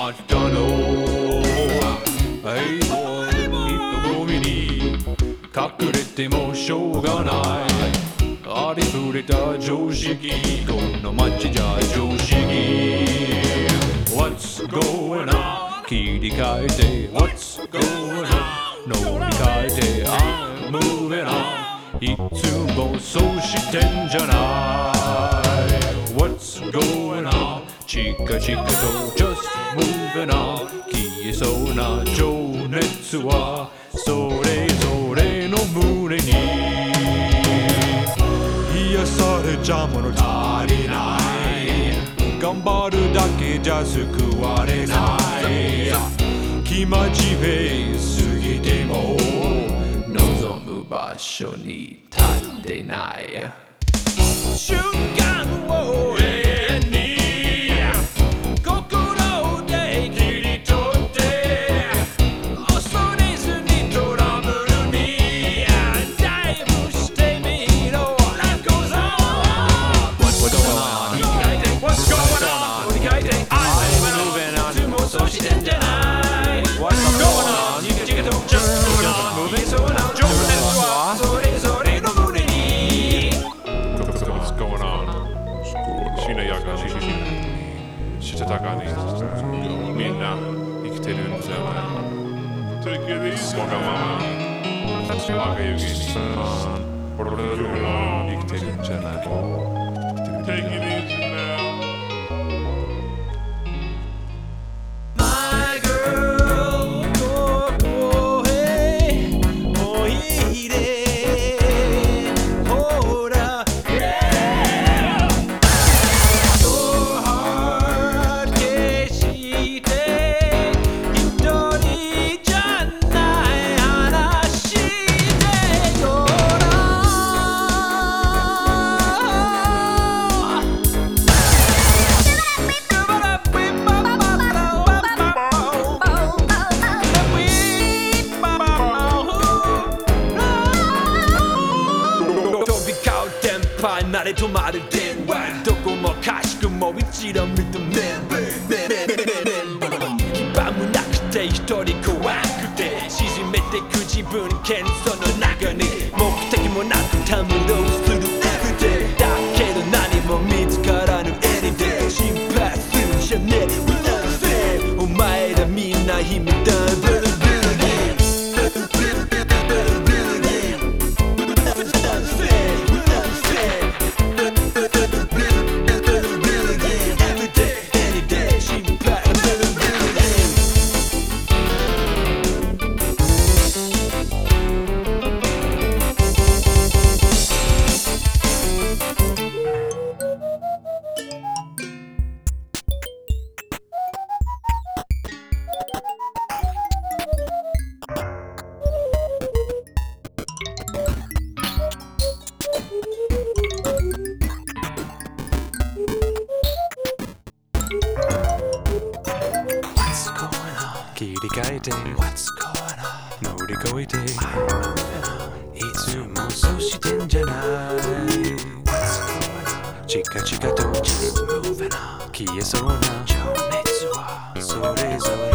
まったの。平凡人混みに隠れてもしょうがない。ありふれた常識、この街じゃ常識。 What's going on? 切り替えて What's going on? 乗り換えて I'm moving on。 いつもそうしてんじゃない。 What's going on? チカチカと Just moving on。 消えそうな情熱はそれぞれの胸に。癒されちゃ物足りない。頑張るだけじゃ救われない。生真面目すぎても望む場所に立ってない。瞬間を永遠に心で切り取って恐れずにトラブルにダイブしてみろ。 Life goes on。 What's going on? What's going on? 乗り換えて I'm moving on。 いつもそうしてんじゃない。 What's going on? チカチカと Just moving so now。 情熱はそれぞれの胸に。 What's going on? しなやかにしたたかにみんな生きてるんじゃない。わがまま若ゆきに俺ら生きてるんじゃない。 Take it easy now。 My girl ここへおいでほら Yeah。 Your heart 決して一人じゃない話でごら飛び交う電波慣れ止まる電話。どこもかしくも一度認め牙もなくて一人怖くて沈めてく自分謙遜の中に目的もなくたむろうする Everyday だけど何も見つからぬ Anyday 心配するんじゃねえ We love it お前らみんな秘密だブルブル切り替えて What's going on 乗り越えていつもそうしてんじゃない。 What's going on チカチカと Just moving on 消えそうな情熱はそれぞれ